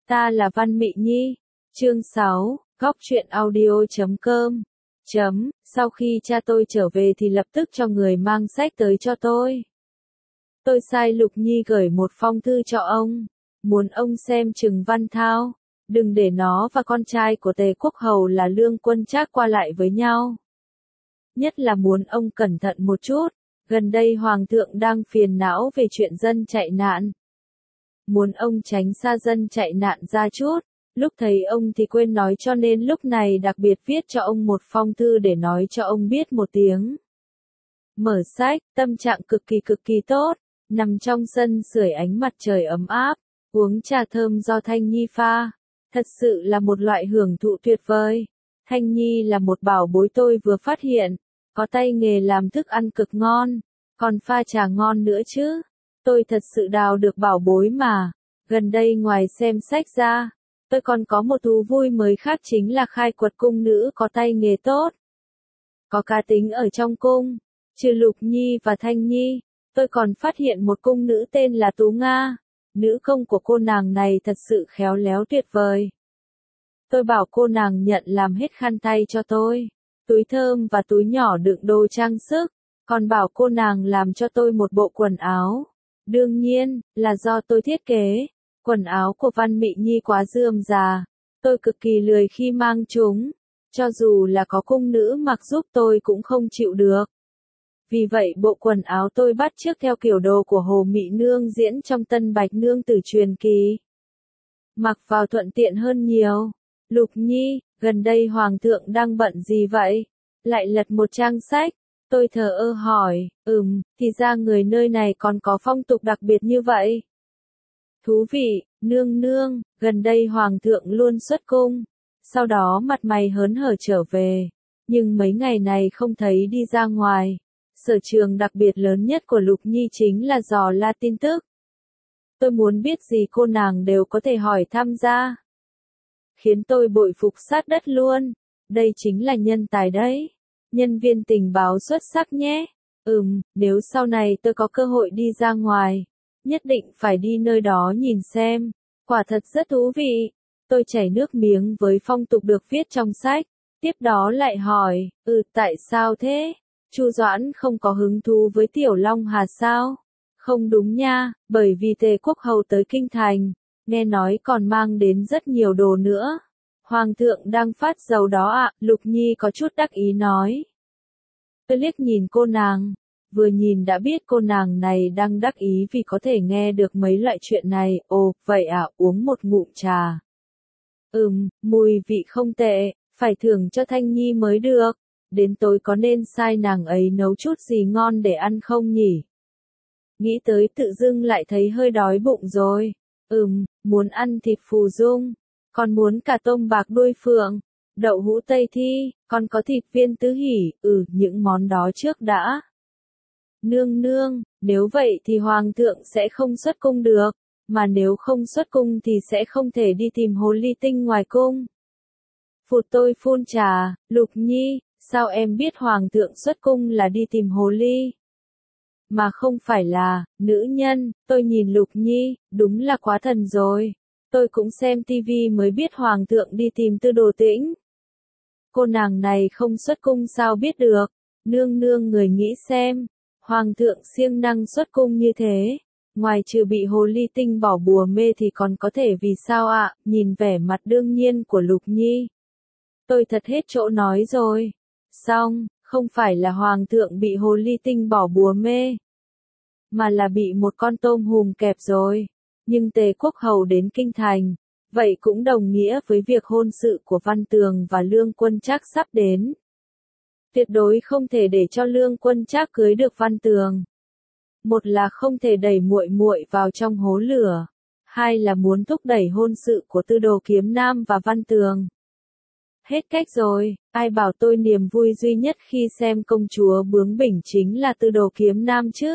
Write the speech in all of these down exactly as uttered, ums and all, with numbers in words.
Ta là Văn Mị Nhi. Chương sáu, góc truyện audio chấm com. Chấm, sau khi cha tôi trở về thì lập tức cho người mang sách tới cho tôi. Tôi sai Lục Nhi gửi một phong thư cho ông, muốn ông xem Trừng Văn Thao, đừng để nó và con trai của Tề Quốc Hầu là Lương Quân Trác qua lại với nhau. Nhất là muốn ông cẩn thận một chút, gần đây Hoàng thượng đang phiền não về chuyện dân chạy nạn. Muốn ông tránh xa dân chạy nạn ra chút, lúc thấy ông thì quên nói cho nên lúc này đặc biệt viết cho ông một phong thư để nói cho ông biết một tiếng. Mở sách, tâm trạng cực kỳ cực kỳ tốt, nằm trong sân sưởi ánh mặt trời ấm áp, uống trà thơm do Thanh Nhi pha, thật sự là một loại hưởng thụ tuyệt vời. Thanh Nhi là một bảo bối tôi vừa phát hiện, có tay nghề làm thức ăn cực ngon, còn pha trà ngon nữa chứ. Tôi thật sự đào được bảo bối mà. Gần đây ngoài xem sách ra, tôi còn có một thú vui mới khác chính là khai quật cung nữ có tay nghề tốt. Có cá tính ở trong cung, trừ Lục Nhi và Thanh Nhi, tôi còn phát hiện một cung nữ tên là Tú Nga. Nữ công của cô nàng này thật sự khéo léo tuyệt vời. Tôi bảo cô nàng nhận làm hết khăn tay cho tôi, túi thơm và túi nhỏ đựng đồ trang sức, còn bảo cô nàng làm cho tôi một bộ quần áo. Đương nhiên, là do tôi thiết kế. Quần áo của Văn Mị Nhi quá rườm rà, tôi cực kỳ lười khi mang chúng. Cho dù là có cung nữ mặc giúp tôi cũng không chịu được. Vì vậy bộ quần áo tôi bắt chước theo kiểu đồ của Hồ Mị Nương diễn trong Tân Bạch Nương Tử truyền kỳ. Mặc vào thuận tiện hơn nhiều. Lục Nhi, gần đây Hoàng thượng đang bận gì vậy? Lại lật một trang sách. Tôi thờ ơ hỏi, ừm, thì ra người nơi này còn có phong tục đặc biệt như vậy. Thú vị, nương nương, gần đây Hoàng thượng luôn xuất cung, sau đó mặt mày hớn hở trở về, nhưng mấy ngày này không thấy đi ra ngoài. Sở trường đặc biệt lớn nhất của Lục Nhi chính là dò la tin tức. Tôi muốn biết gì cô nàng đều có thể hỏi tham gia. Khiến tôi bội phục sát đất luôn, đây chính là nhân tài đấy. Nhân viên tình báo xuất sắc nhé. Ừm, nếu sau này tôi có cơ hội đi ra ngoài, nhất định phải đi nơi đó nhìn xem. Quả thật rất thú vị. Tôi chảy nước miếng với phong tục được viết trong sách. Tiếp đó lại hỏi, ừ tại sao thế? Chu Doãn không có hứng thú với Tiểu Long Hà sao? Không đúng nha, bởi vì Tề Quốc Hầu tới Kinh Thành, nghe nói còn mang đến rất nhiều đồ nữa. Hoàng thượng đang phát dầu đó ạ, à, Lục Nhi có chút đắc ý nói. Tôi liếc nhìn cô nàng, vừa nhìn đã biết cô nàng này đang đắc ý vì có thể nghe được mấy loại chuyện này. Ồ, vậy à, uống một ngụm trà. Ừm, mùi vị không tệ, phải thưởng cho Thanh Nhi mới được. Đến tối có nên sai nàng ấy nấu chút gì ngon để ăn không nhỉ? Nghĩ tới tự dưng lại thấy hơi đói bụng rồi. Ừm, muốn ăn thịt phù dung. Còn muốn cả tôm bạc đuôi phượng, đậu hũ Tây Thi, còn có thịt viên tứ hỉ, ừ, những món đó trước đã. Nương nương, nếu vậy thì Hoàng thượng sẽ không xuất cung được, mà nếu không xuất cung thì sẽ không thể đi tìm hồ ly tinh ngoài cung. Phụt tôi phun trà, Lục Nhi, sao em biết Hoàng thượng xuất cung là đi tìm hồ ly? Mà không phải là, nữ nhân, tôi nhìn Lục Nhi, đúng là quá thần rồi. Tôi cũng xem tivi mới biết Hoàng thượng đi tìm Tư Đồ Tĩnh. Cô nàng này không xuất cung sao biết được, nương nương người nghĩ xem, Hoàng thượng siêng năng xuất cung như thế, ngoài trừ bị hồ ly tinh bỏ bùa mê thì còn có thể vì sao ạ, à? Nhìn vẻ mặt đương nhiên của Lục Nhi. Tôi thật hết chỗ nói rồi, xong, không phải là Hoàng thượng bị hồ ly tinh bỏ bùa mê, mà là bị một con tôm hùm kẹp rồi. Nhưng Tề Quốc Hầu đến Kinh Thành, vậy cũng đồng nghĩa với việc hôn sự của Văn Tường và Lương Quân Trác sắp đến. Tuyệt đối không thể để cho Lương Quân Trác cưới được Văn Tường. Một là không thể đẩy muội muội vào trong hố lửa, hai là muốn thúc đẩy hôn sự của Tư Đồ Kiếm Nam và Văn Tường. Hết cách rồi, ai bảo tôi niềm vui duy nhất khi xem công chúa bướng bỉnh chính là Tư Đồ Kiếm Nam chứ?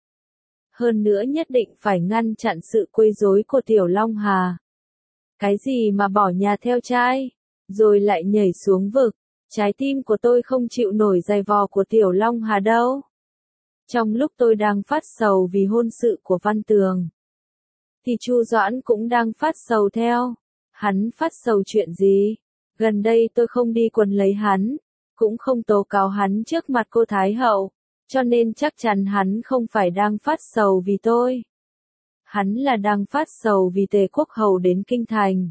Hơn nữa nhất định phải ngăn chặn sự quấy rối của Tiểu Long Hà. Cái gì mà bỏ nhà theo trai, rồi lại nhảy xuống vực, trái tim của tôi không chịu nổi giày vò của Tiểu Long Hà đâu. Trong lúc tôi đang phát sầu vì hôn sự của Văn Tường, thì Chu Doãn cũng đang phát sầu theo. Hắn phát sầu chuyện gì? Gần đây tôi không đi quần lấy hắn, cũng không tố cáo hắn trước mặt cô Thái Hậu, cho nên chắc chắn hắn không phải đang phát sầu vì tôi. Hắn là đang phát sầu vì Tề Quốc Hầu đến Kinh Thành.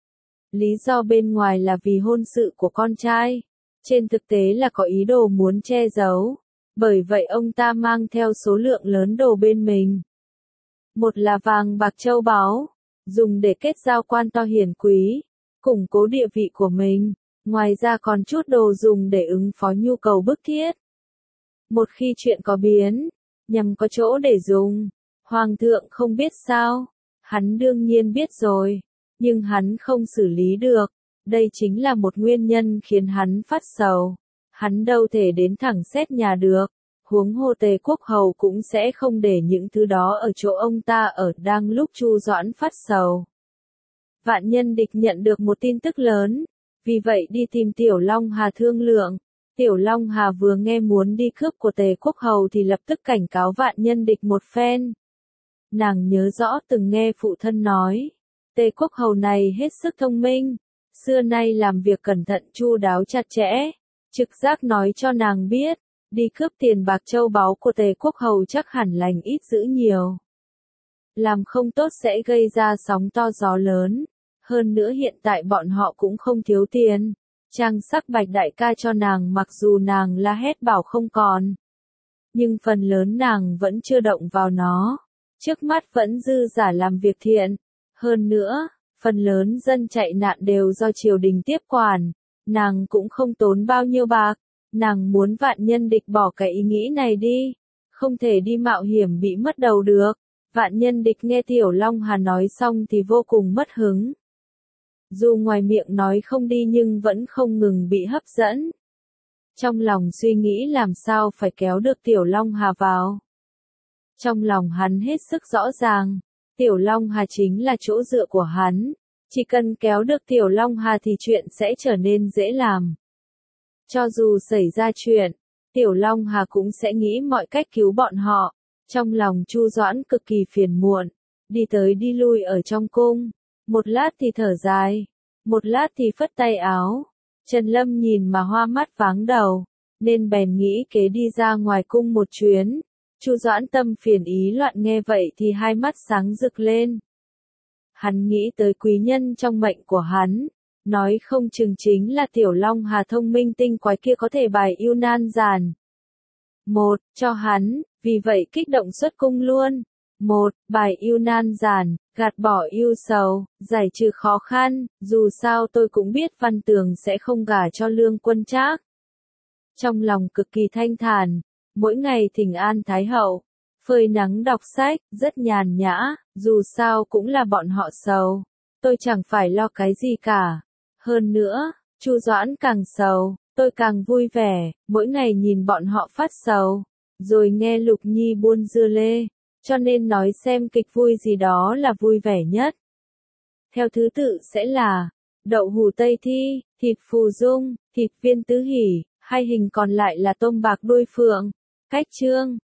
Lý do bên ngoài là vì hôn sự của con trai, trên thực tế là có ý đồ muốn che giấu, bởi vậy ông ta mang theo số lượng lớn đồ bên mình. Một là vàng bạc châu báu, dùng để kết giao quan to hiển quý, củng cố địa vị của mình, ngoài ra còn chút đồ dùng để ứng phó nhu cầu bức thiết. Một khi chuyện có biến, nhằm có chỗ để dùng, Hoàng thượng không biết sao, hắn đương nhiên biết rồi, nhưng hắn không xử lý được, đây chính là một nguyên nhân khiến hắn phát sầu. Hắn đâu thể đến thẳng xét nhà được, huống hồ Tề Quốc Hầu cũng sẽ không để những thứ đó ở chỗ ông ta ở đang lúc Chu Doãn phát sầu. Vạn Nhân Địch nhận được một tin tức lớn, vì vậy đi tìm Tiểu Long Hà thương lượng. Tiểu Long Hà vừa nghe muốn đi cướp của Tề Quốc Hầu thì lập tức cảnh cáo Vạn Nhân Địch một phen. Nàng nhớ rõ từng nghe phụ thân nói, Tề Quốc Hầu này hết sức thông minh, xưa nay làm việc cẩn thận chu đáo chặt chẽ, trực giác nói cho nàng biết, đi cướp tiền bạc châu báu của Tề Quốc Hầu chắc hẳn lành ít dữ nhiều. Làm không tốt sẽ gây ra sóng to gió lớn, hơn nữa hiện tại bọn họ cũng không thiếu tiền. Trang sắc Bạch đại ca cho nàng mặc dù nàng la hét bảo không còn, nhưng phần lớn nàng vẫn chưa động vào nó, trước mắt vẫn dư giả làm việc thiện. Hơn nữa, phần lớn dân chạy nạn đều do triều đình tiếp quản, nàng cũng không tốn bao nhiêu bạc, nàng muốn Vạn Nhân Địch bỏ cái ý nghĩ này đi, không thể đi mạo hiểm bị mất đầu được. Vạn Nhân Địch nghe Tiểu Long Hà nói xong thì vô cùng mất hứng. Dù ngoài miệng nói không đi nhưng vẫn không ngừng bị hấp dẫn. Trong lòng suy nghĩ làm sao phải kéo được Tiểu Long Hà vào. Trong lòng hắn hết sức rõ ràng, Tiểu Long Hà chính là chỗ dựa của hắn, chỉ cần kéo được Tiểu Long Hà thì chuyện sẽ trở nên dễ làm. Cho dù xảy ra chuyện, Tiểu Long Hà cũng sẽ nghĩ mọi cách cứu bọn họ. Trong lòng Chu Doãn cực kỳ phiền muộn, đi tới đi lui ở trong cung, một lát thì thở dài, một lát thì phất tay áo. Trần Lâm nhìn mà hoa mắt váng đầu, nên bèn nghĩ kế đi ra ngoài cung một chuyến. Chu Doãn tâm phiền ý loạn nghe vậy thì hai mắt sáng rực lên. Hắn nghĩ tới quý nhân trong mệnh của hắn, nói không chừng chính là Tiểu Long Hà thông minh tinh quái kia có thể bài yêu nan giàn. Một, cho hắn, vì vậy kích động xuất cung luôn. Một, bài yêu nan giàn, gạt bỏ yêu sầu, giải trừ khó khăn, dù sao tôi cũng biết Văn Tường sẽ không gả cho Lương Quân Trác. Trong lòng cực kỳ thanh thản, mỗi ngày thỉnh an Thái Hậu, phơi nắng đọc sách, rất nhàn nhã, dù sao cũng là bọn họ sầu, tôi chẳng phải lo cái gì cả. Hơn nữa, Chu Doãn càng sầu, tôi càng vui vẻ, mỗi ngày nhìn bọn họ phát sầu, rồi nghe Lục Nhi buôn dưa lê, cho nên nói xem kịch vui gì đó là vui vẻ nhất. Theo thứ tự sẽ là đậu hủ Tây Thi, thịt phù dung, thịt viên tứ hỉ, hay hình còn lại là tôm bạc đuôi phượng. Cách chương